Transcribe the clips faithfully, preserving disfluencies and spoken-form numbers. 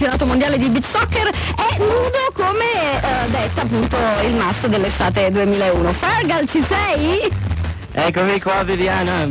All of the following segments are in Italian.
campionato mondiale di beach soccer, è nudo come eh, detta appunto il masso dell'estate duemilauno. Fergal, ci sei? Eccomi qua Viviana,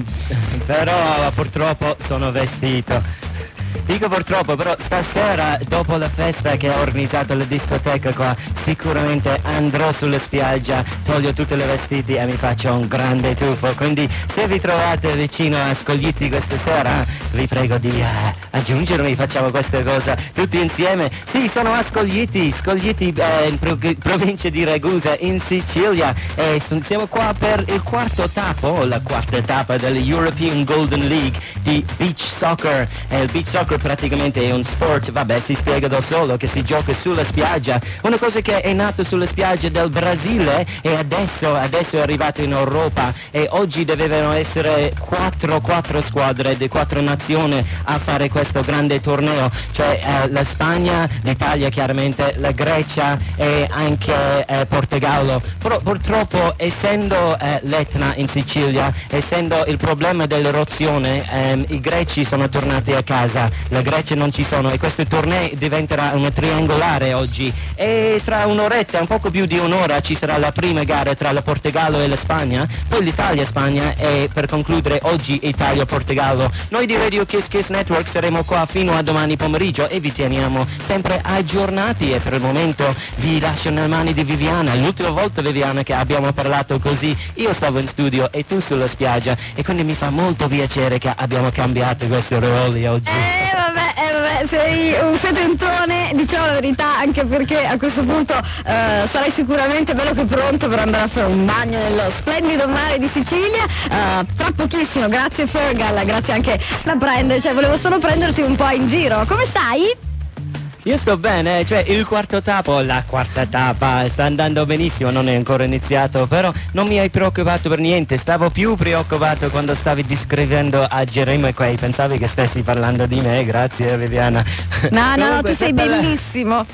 però purtroppo sono vestito. Dico purtroppo, però stasera dopo la festa che ho organizzato alla discoteca qua sicuramente andrò sulla spiaggia, toglio tutti i vestiti e mi faccio un grande tuffo, quindi se vi trovate vicino a Scoglitti questa sera vi prego di uh, aggiungermi, facciamo questa cosa tutti insieme. Sì, sono a Scoglitti, Scoglitti eh, in pro- provincia di Ragusa in Sicilia e siamo qua per il quarto tappo, la quarta tappa dell'European Golden League di beach soccer. Eh, il beach soccer praticamente è un sport, vabbè, si spiega da solo, che si gioca sulla spiaggia, una cosa che è nata sulla spiaggia del Brasile e adesso, adesso è arrivato in Europa e oggi dovevano essere quattro, quattro squadre di quattro nazioni a fare questo grande torneo, cioè eh, la Spagna, l'Italia chiaramente, la Grecia e anche eh, Portogallo. Però purtroppo essendo eh, l'Etna in Sicilia, essendo il problema dell'erozione, ehm, i greci sono tornati a casa, la Grecia non ci sono e questo torneo diventerà una triangolare oggi e tra un'oretta, un poco più di un'ora ci sarà la prima gara tra il Portogallo e la Spagna, poi l'Italia e Spagna e per concludere oggi Italia-Portogallo. Noi di Radio Kiss Kiss Network saremo qua fino a domani pomeriggio e vi teniamo sempre aggiornati e per il momento vi lascio nelle mani di Viviana. L'ultima volta Viviana che abbiamo parlato così io stavo in studio e tu sulla spiaggia e quindi mi fa molto piacere che abbiamo cambiato questi ruoli oggi. Eh vabbè, eh vabbè, sei un fetentone, diciamo la verità, anche perché a questo punto eh, sarai sicuramente bello che pronto per andare a fare un bagno nello splendido mare di Sicilia. Eh, tra pochissimo, grazie Fergal, grazie anche da prendere, cioè volevo solo prenderti un po' in giro. Come stai? Io sto bene, cioè il quarto tappo, la quarta tappa sta andando benissimo, non è ancora iniziato, però non mi hai preoccupato per niente, stavo più preoccupato quando stavi descrivendo a Geremo Quay, pensavi che stessi parlando di me, grazie Viviana. No, no, tu sei bellissimo.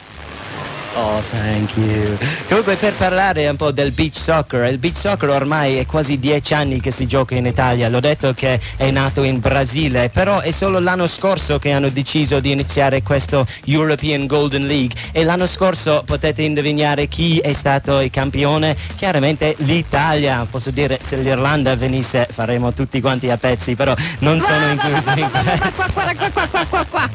Oh, thank you. Comunque per parlare un po' del beach soccer, il beach soccer ormai è quasi dieci anni che si gioca in Italia, l'ho detto che è nato in Brasile, però è solo l'anno scorso che hanno deciso di iniziare questo European Golden League e l'anno scorso potete indovinare chi è stato il campione? Chiaramente l'Italia, posso dire se l'Irlanda venisse faremo tutti quanti a pezzi, però non sono inclusi in questo. Qua, qua, qua, qua, qua, qua.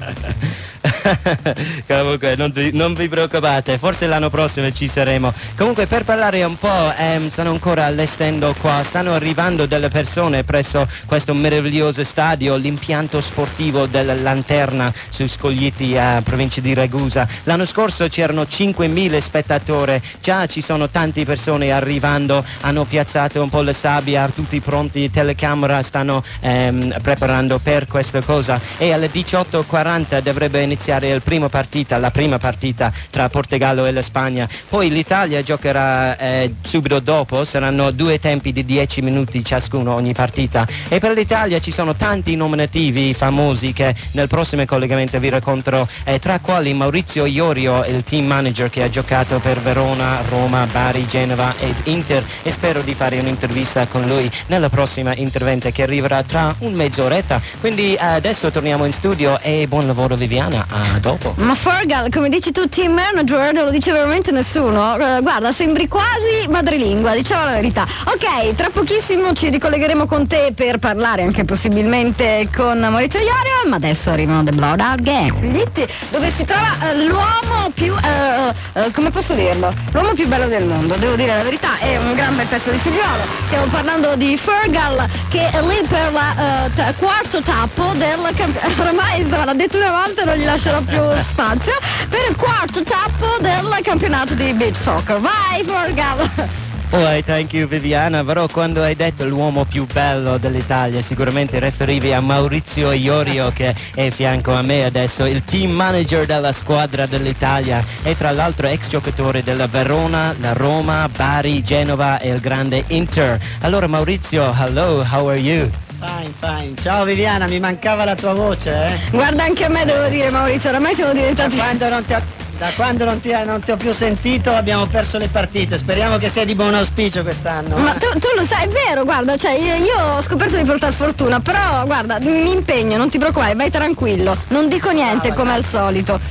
Comunque non, vi, non vi preoccupate, forse l'anno prossimo ci saremo. Comunque per parlare un po', ehm, stanno ancora allestendo qua, stanno arrivando delle persone presso questo meraviglioso stadio, l'impianto sportivo della Lanterna su Scoglitti, a provincia di Ragusa. L'anno scorso c'erano cinquemila spettatori, già ci sono tante persone arrivando, hanno piazzato un po' la sabbia, tutti pronti, telecamera stanno ehm, preparando per questa cosa e alle diciotto e quaranta dovrebbe iniziare il primo partita, la prima partita tra Portogallo e la Spagna, poi l'Italia giocherà eh, subito dopo, saranno due tempi di dieci minuti ciascuno ogni partita e per l'Italia ci sono tanti nominativi famosi che nel prossimo collegamento vi racconterò, eh, tra quali Maurizio Iorio, il team manager che ha giocato per Verona, Roma, Bari, Genova ed Inter e spero di fare un'intervista con lui nella prossima intervento che arriverà tra un mezz'oretta, quindi eh, adesso torniamo in studio e buon lavoro Viviana. A dopo. Ma Fergal, come dici tu team manager, non lo dice veramente nessuno. Uh, guarda, sembri quasi madrelingua, diciamo la verità. Ok, tra pochissimo ci ricollegheremo con te per parlare anche possibilmente con Maurizio Iorio, ma adesso arrivano The Blowout Gang, dove si trova uh, l'uomo più, uh, uh, come posso dirlo? L'uomo più bello del mondo, devo dire la verità, è un gran bel pezzo di figliolo. Stiamo parlando di Fergal che è lì per la uh, t- quarto tappo del campionato. Ormai l'ha detto una volta e non gli lascerò più spazio per il quarto tappo del campionato di beach soccer. Vai Fergal! Oh, thank you Viviana, però quando hai detto l'uomo più bello dell'Italia sicuramente riferivi a Maurizio Iorio che è a fianco a me adesso, il team manager della squadra dell'Italia e tra l'altro ex giocatore della Verona, la Roma, Bari, Genova e il grande Inter. Allora Maurizio, hello, how are you? Fine, fine. Ciao Viviana, mi mancava la tua voce, eh? Guarda, anche a me devo dire Maurizio, oramai siamo diventati... Da quando non ti ho, da quando non ti, non ti ho più sentito abbiamo perso le partite, speriamo che sia di buon auspicio quest'anno. Ma eh? tu, tu lo sai, è vero, guarda, cioè io, io ho scoperto di portare fortuna, però guarda, mi impegno, non ti preoccupare, vai tranquillo, non dico niente Ah, come al solito.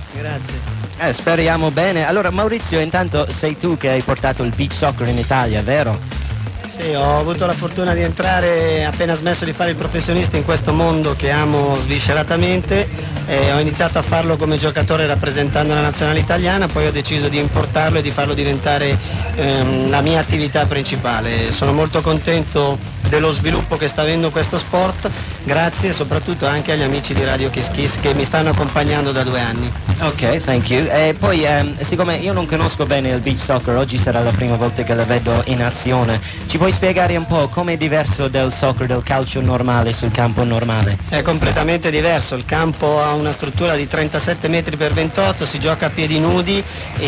Grazie. Eh, speriamo bene. Allora Maurizio, intanto sei tu che hai portato il beach soccer in Italia, vero? Sì, ho avuto la fortuna di entrare appena smesso di fare il professionista in questo mondo che amo svisceratamente. Eh, ho iniziato a farlo come giocatore rappresentando la nazionale italiana, poi ho deciso di importarlo e di farlo diventare ehm, la mia attività principale. Sono molto contento dello sviluppo che sta avendo questo sport, grazie soprattutto anche agli amici di Radio Kiss Kiss che mi stanno accompagnando da due anni. Ok, thank you. E poi ehm, siccome io non conosco bene il beach soccer, oggi sarà la prima volta che la vedo in azione, ci puoi spiegare un po' com'è diverso del soccer, del calcio normale sul campo normale? È completamente diverso, il campo ha una struttura di trentasette metri per ventotto, si gioca a piedi nudi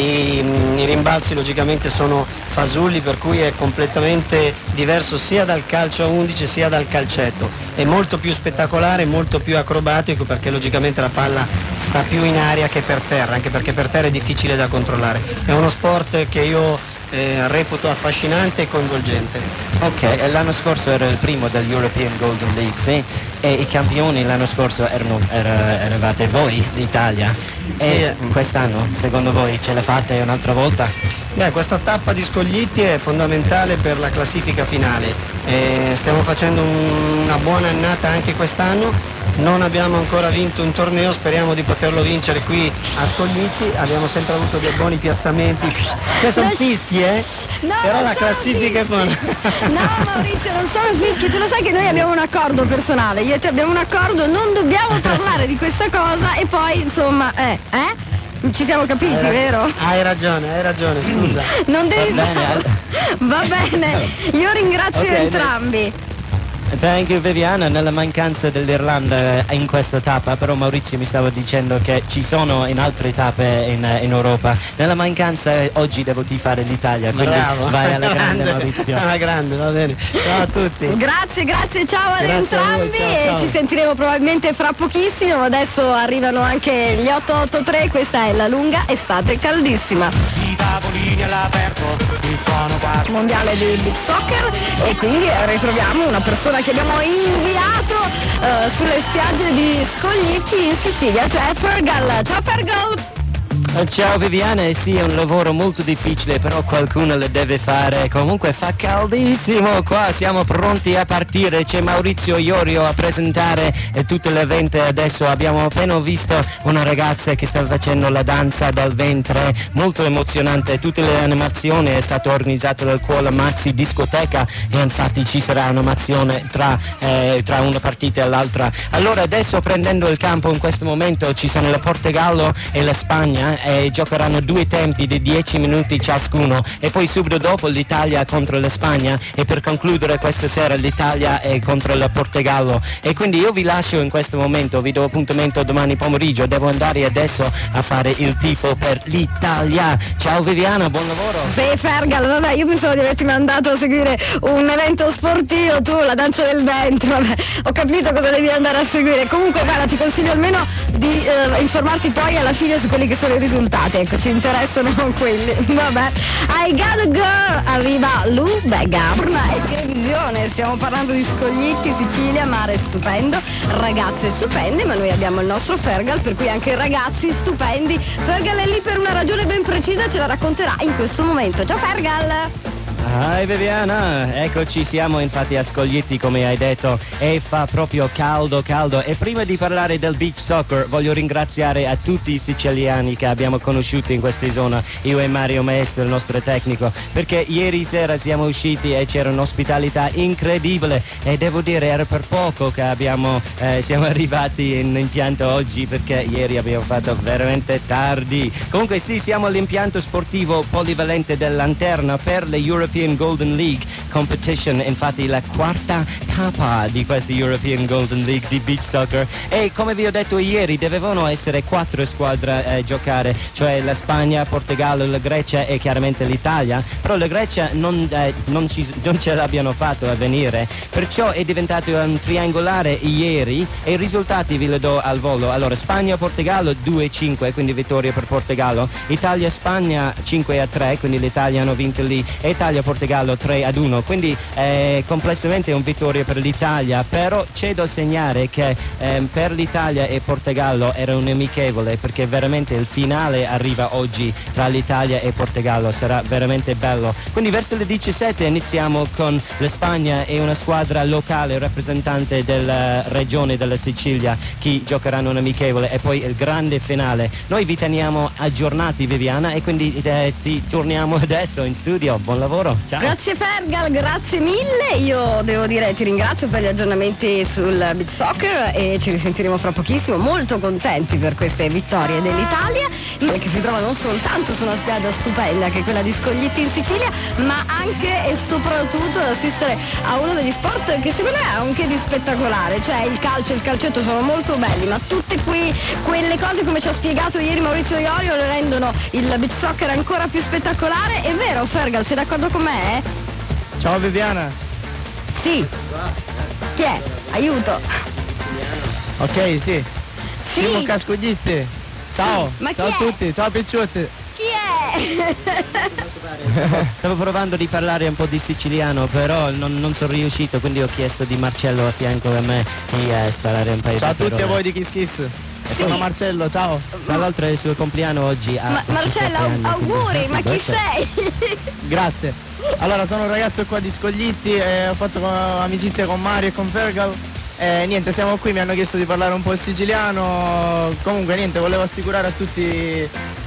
e mh, i rimbalzi logicamente sono fasulli, per cui è completamente diverso sia dal calcio a undici sia dal calcetto. È molto più spettacolare, molto più acrobatico perché logicamente la palla sta più in aria che per terra, anche perché per terra è difficile da controllare. È uno sport che io Eh, reputo affascinante e coinvolgente. Ok, e l'anno scorso era il primo del European Golden League, sì? E i campioni l'anno scorso erano, era, eravate voi, l'Italia. Sì. E quest'anno, secondo voi, ce la fate un'altra volta? Beh, questa tappa di Scoglitti è fondamentale per la classifica finale. Eh, stiamo facendo un, una buona annata anche quest'anno. Non abbiamo ancora vinto un torneo, speriamo di poterlo vincere qui a Scoglitti. Abbiamo sempre avuto dei buoni piazzamenti. Questi sono fischi, eh? No, Però non la sono classifica è buona. No Maurizio, non sono fischi, tu lo sai che noi abbiamo un accordo personale, io e te abbiamo un accordo, non dobbiamo parlare di questa cosa e poi insomma, eh, eh? Ci siamo capiti, Hai vero? Hai ragione, hai ragione, scusa. Non devi Va bene, Va bene, io ringrazio Ok, entrambi. Thank you Viviana, nella mancanza dell'Irlanda in questa tappa, però Maurizio mi stava dicendo che ci sono in altre tappe in, in Europa. Nella mancanza oggi devo tifare l'Italia, quindi Bravo. vai alla grande Maurizio. Alla grande, va bene. Ciao a tutti. Grazie, grazie, ciao ad Grazie a voi, entrambi ciao, e ciao. ci sentiremo probabilmente fra pochissimo. Adesso arrivano anche gli otto otto tre, questa è la lunga estate caldissima. I tavolini all'aperto, il suono qua. Mondiale di beach soccer e quindi ritroviamo una persona che abbiamo inviato eh, sulle spiagge di Scoglitti in Sicilia, cioè Fergal. Ciao Fergal! Ciao Viviana, eh sì, è un lavoro molto difficile, però qualcuno lo deve fare. Comunque fa caldissimo qua, siamo pronti a partire. C'è Maurizio Iorio a presentare eh, tutto l'evento. Adesso abbiamo appena visto una ragazza che sta facendo la danza dal ventre, molto emozionante. Tutte le animazioni è stato organizzato dal Cuola Maxi Discoteca e infatti ci sarà un'animazione tra, eh, tra una partita e l'altra. Allora adesso prendendo il campo in questo momento ci sono il Portogallo e la Spagna. E giocheranno due tempi di dieci minuti ciascuno e poi subito dopo l'Italia contro la Spagna e per concludere questa sera l'Italia è contro il Portogallo e quindi io vi lascio in questo momento, vi do appuntamento domani pomeriggio, devo andare adesso a fare il tifo per l'Italia. Ciao Viviana, buon lavoro. Sì, Fergal, vabbè, io pensavo di averti mandato a seguire un evento sportivo, tu la danza del ventre, vabbè, ho capito cosa devi andare a seguire. Comunque guarda, ti consiglio almeno di eh, informarti poi alla fine su quelli che sono i risultati, ecco, ci interessano quelli. Vabbè, I Got a Girl, arriva Lou Bega. È televisione, stiamo parlando di Scoglitti, Sicilia, mare stupendo, ragazze stupende, ma noi abbiamo il nostro Fergal, per cui anche ragazzi stupendi. Fergal è lì per una ragione ben precisa, ce la racconterà in questo momento. Ciao Fergal! Hi Viviana, eccoci, siamo infatti a Scoglitti come hai detto e fa proprio caldo caldo e prima di parlare del beach soccer voglio ringraziare a tutti i siciliani che abbiamo conosciuto in questa zona, io e Mario Maestro il nostro tecnico, perché ieri sera siamo usciti e c'era un'ospitalità incredibile e devo dire era per poco che abbiamo eh, siamo arrivati in impianto oggi perché ieri abbiamo fatto veramente tardi. Comunque sì, siamo all'impianto sportivo polivalente del Lanterna per le European Golden League Competition, infatti la quarta tappa di questa European Golden League di beach soccer e come vi ho detto ieri dovevano essere quattro squadre a eh, giocare, cioè la Spagna, Portogallo, la Grecia e chiaramente l'Italia, però la Grecia non, eh, non, ci, non ce l'abbiano fatto a venire, perciò è diventato un triangolare ieri e i risultati vi li do al volo. Allora Spagna, Portogallo due a cinque, quindi vittoria per Portogallo, Italia, Spagna cinque a tre, quindi l'Italia hanno vinto lì e Italia Portogallo tre ad uno, quindi eh, complessivamente è un vittoria per l'Italia, però c'è da segnare che eh, per l'Italia e Portogallo era un amichevole, perché veramente il finale arriva oggi tra l'Italia e Portogallo, sarà veramente bello. Quindi verso le diciassette iniziamo con la Spagna e una squadra locale rappresentante della regione della Sicilia, chi giocheranno un amichevole, e poi il grande finale. Noi vi teniamo aggiornati, Viviana, e quindi eh, ti torniamo adesso in studio. Buon lavoro, ciao. Grazie Fergal, grazie mille. Io devo dire ti ringrazio per gli aggiornamenti sul beach soccer e ci risentiremo fra pochissimo. Molto contenti per queste vittorie dell'Italia, che si trova non soltanto su una spiaggia stupenda che è quella di Scoglitti in Sicilia, ma anche e soprattutto ad assistere a uno degli sport che secondo me ha anche di spettacolare, cioè il calcio e il calcetto sono molto belli, ma tutte qui quelle cose, come ci ha spiegato ieri Maurizio Iorio, le rendono il beach soccer ancora più spettacolare. È vero Fergal, sei d'accordo con me? Ciao Viviana. Sì. Chi è? Aiuto. Ok, sì. Sì. Simo Cascoglitti. Ciao. Sì, ma ciao chi a è? tutti, ciao picciotti. Chi è? Stavo provando di parlare un po' di siciliano, però non, non sono riuscito, quindi ho chiesto di Marcello a fianco a me di eh, sparare un paio Ciao a di tutti parole. a voi di Kiss Kiss. Sì. Sono Marcello, ciao. Tra l'altro è il suo compleanno oggi. a Ma, Marcello, diciassette anni, auguri, quindi ma chi happy birthday. sei? Grazie. Allora, sono un ragazzo qua di Scoglitti e ho fatto amicizia con Mario e con Fergal. E niente, siamo qui, mi hanno chiesto di parlare un po' il siciliano. Comunque niente, volevo assicurare a tutti.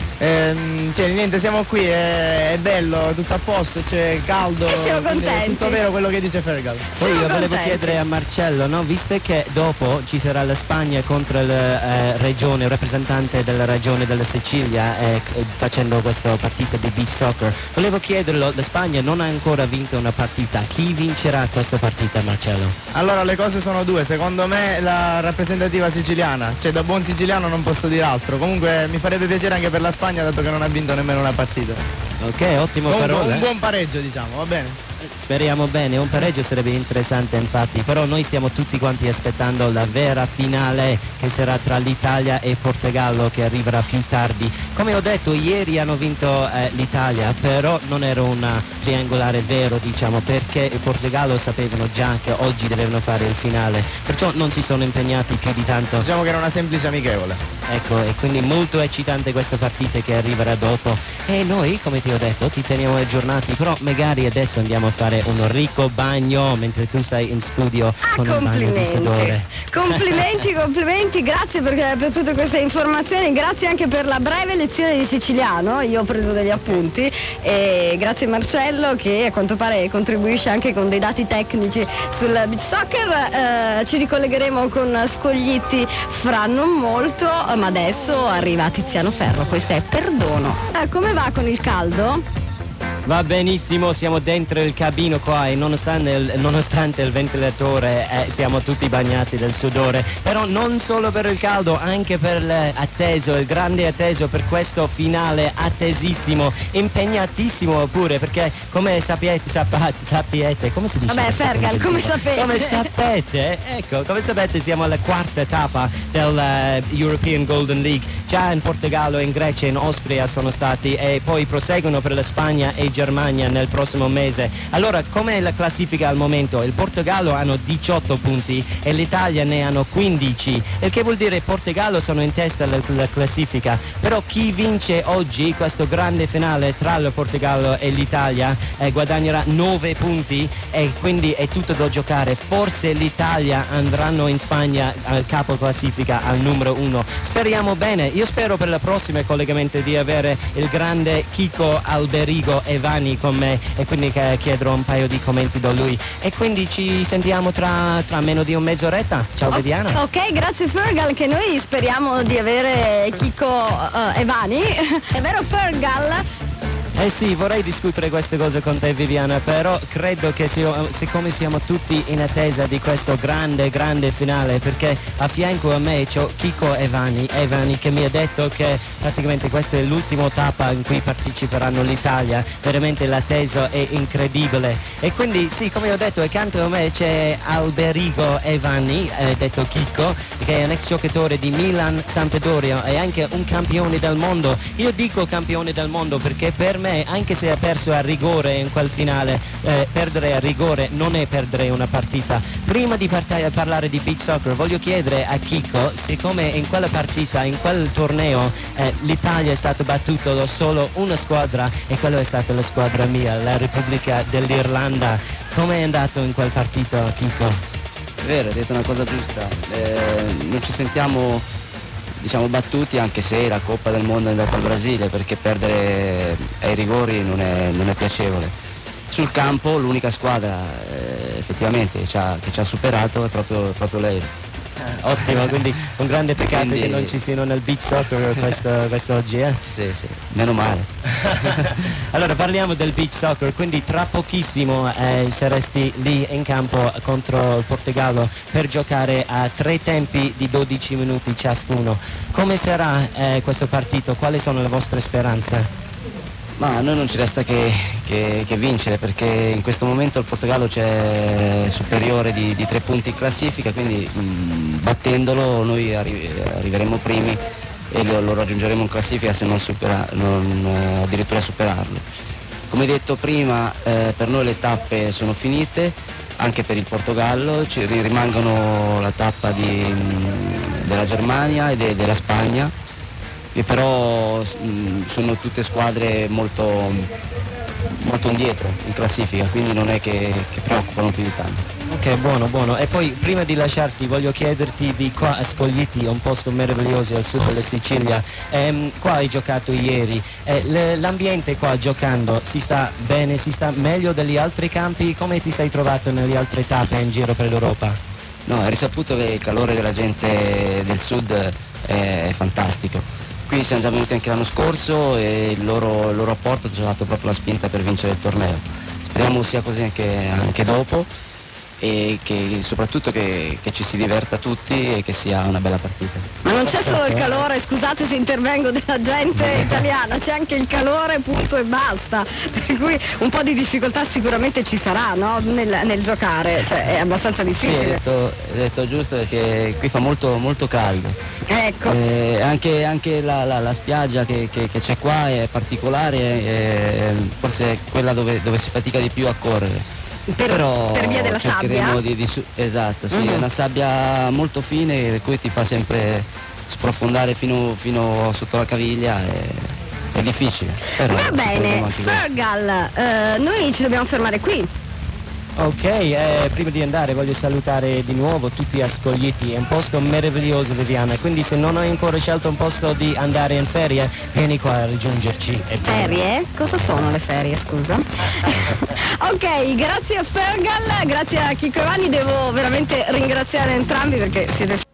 Ehm, cioè niente, siamo qui, è, è bello, tutto a posto, c'è caldo. E siamo quindi è contenti. tutto vero quello che dice Fergal. Poi io Siamo volevo contenti. chiedere a Marcello, no? Visto che dopo ci sarà la Spagna contro la eh, regione, il rappresentante della regione della Sicilia, eh, facendo questa partita di beach soccer, volevo chiederlo, la Spagna non ha ancora vinto una partita, chi vincerà questa partita, Marcello? Allora le cose sono due, secondo me la rappresentativa siciliana, cioè da buon siciliano non posso dire altro, comunque mi farebbe piacere anche per la Spagna dato che non ha vinto nemmeno una partita. Ok, ottimo Comunque, parola. un buon pareggio diciamo, va bene? Speriamo bene, un pareggio sarebbe interessante infatti, però noi stiamo tutti quanti aspettando la vera finale che sarà tra l'Italia e Portogallo, che arriverà più tardi. Come ho detto, ieri hanno vinto eh, l'Italia, però non era un triangolare vero, diciamo, perché il Portogallo sapevano già che oggi dovevano fare il finale, perciò non si sono impegnati più di tanto. Diciamo che era una semplice amichevole. Ecco, e quindi molto eccitante questa partita che arriverà dopo. E noi, come ti ho detto, ti teniamo aggiornati, però magari adesso andiamo a fare un ricco bagno mentre tu sei in studio Ah, con un bagno di complimenti, sudore. complimenti, complimenti, grazie per, per tutte queste informazioni, grazie anche per la breve lezione di siciliano, io ho preso degli appunti e grazie Marcello che a quanto pare contribuisce anche con dei dati tecnici sul beach soccer. Eh, ci ricollegheremo con Scoglitti fra non molto, ma adesso arriva Tiziano Ferro, questo è Perdono. Eh, come va con il caldo? Va benissimo, siamo dentro il cabino qua e nonostante il, nonostante il ventilatore eh, siamo tutti bagnati del sudore, però non solo per il caldo, anche per l'atteso, il grande atteso per questo finale attesissimo, impegnatissimo pure, perché come sapete, sapate, sapete, come si dice? Vabbè Fergal, come sapete? Come sapete, ecco, come sapete siamo alla quarta tappa del uh, European Golden League, già in Portogallo, in Grecia, in Austria sono stati e poi proseguono per la Spagna e Germania nel prossimo mese. Allora, com'è la classifica al momento? Il Portogallo hanno diciotto punti e l'Italia ne hanno quindici, il che vuol dire Portogallo sono in testa alla, alla classifica, però chi vince oggi questo grande finale tra il Portogallo e l'Italia eh, guadagnerà nove punti e quindi è tutto da giocare. Forse l'Italia andranno in Spagna al capo classifica al numero uno. Speriamo bene, io spero per la prossima collegamento di avere il grande Chico Alberigo e Vani con me e quindi chiederò un paio di commenti da lui e quindi ci sentiamo tra, tra meno di un mezz'oretta. Ciao O- Viviana. Ok, grazie Fergal, che noi speriamo di avere Chico uh, e Vani. È vero Fergal? Eh sì, vorrei discutere queste cose con te Viviana, però credo che sia- siccome siamo tutti in attesa di questo grande, grande finale, perché a fianco a me c'ho Chico Evani, Evani che mi ha detto che praticamente questa è l'ultima tappa in cui parteciperanno l'Italia, veramente l'attesa è incredibile. E quindi sì, come ho detto, accanto a me c'è Alberigo Evani, eh, detto Chico, che è un ex giocatore di Milan Sampdoria e anche un campione del mondo. Io dico campione del mondo perché per me me, anche se ha perso a rigore in quel finale, eh, perdere a rigore non è perdere una partita. Prima di part- parlare di beach soccer voglio chiedere a Chico, siccome in quella partita, in quel torneo, eh, l'Italia è stata battuta da solo una squadra e quella è stata la squadra mia, la Repubblica dell'Irlanda. Come è andato in quel partito, Chico? È vero, hai detto una cosa giusta, eh, non ci sentiamo, diciamo, battuti, anche se la Coppa del Mondo è andata al Brasile, perché perdere ai rigori non è, non è piacevole. Sul campo l'unica squadra eh, effettivamente che ci, ha, che ci ha superato è proprio, proprio lei. Eh, ottimo, quindi un grande peccato Quindi... che non ci siano nel beach soccer questo, quest'oggi, eh? Sì, sì, meno male. Allora parliamo del beach soccer, quindi tra pochissimo eh, saresti lì in campo contro il Portogallo per giocare a tre tempi di dodici minuti ciascuno. Come sarà eh, questo partito? Quali sono le vostre speranze? Ma a noi non ci resta che, che, che vincere, perché in questo momento il Portogallo c'è superiore di, di tre punti in classifica, quindi mh, battendolo noi arri- arriveremo primi e lo, lo raggiungeremo in classifica, se non, supera- non eh, addirittura superarlo. Come detto prima, eh, per noi le tappe sono finite, anche per il Portogallo, ci rimangono la tappa di, mh, della Germania e de- della Spagna, che però mh, sono tutte squadre molto, molto indietro in classifica, quindi non è che, che preoccupano più di tanto. Ok, buono, buono. E poi prima di lasciarti voglio chiederti di qua a Scoglitti, un posto meraviglioso al sud della Sicilia. Ehm, qua hai giocato ieri, eh, l- l'ambiente qua giocando si sta bene, si sta meglio degli altri campi? Come ti sei trovato nelle altre tappe in giro per l'Europa? No, è risaputo che il calore della gente del sud è fantastico. Qui siamo già venuti anche l'anno scorso e il loro, il loro apporto ci ha dato proprio la spinta per vincere il torneo. Speriamo sia così anche, anche dopo e che soprattutto che, che ci si diverta tutti e che sia una bella partita. Ma non c'è solo il calore, scusate se intervengo, della gente italiana, c'è anche il calore, punto e basta. Per cui un po' di difficoltà sicuramente ci sarà, no? nel, nel giocare, cioè è abbastanza Sì, difficile. hai detto, hai detto giusto, perché qui fa molto, molto caldo. Ecco. Eh, anche anche la, la, la spiaggia che, che, che c'è qua è particolare, è forse è quella dove, dove si fatica di più a correre. Per, Però per via della cercheremo sabbia? Di, di su- esatto, sì, Mhm. è una sabbia molto fine, per cui ti fa sempre sprofondare fino, fino sotto la caviglia, è, è difficile. Però Va ci bene, proviamo anche noi. Fergal, eh, noi ci dobbiamo fermare qui. Ok, eh, prima di andare voglio salutare di nuovo tutti a Scoglitti, è un posto meraviglioso Viviana, quindi se non hai ancora scelto un posto di andare in ferie, vieni qua a raggiungerci. E Ferie? Cosa sono le ferie, scusa? Ok, grazie a Fergal, grazie a Chico e Vanni, devo veramente ringraziare entrambi perché siete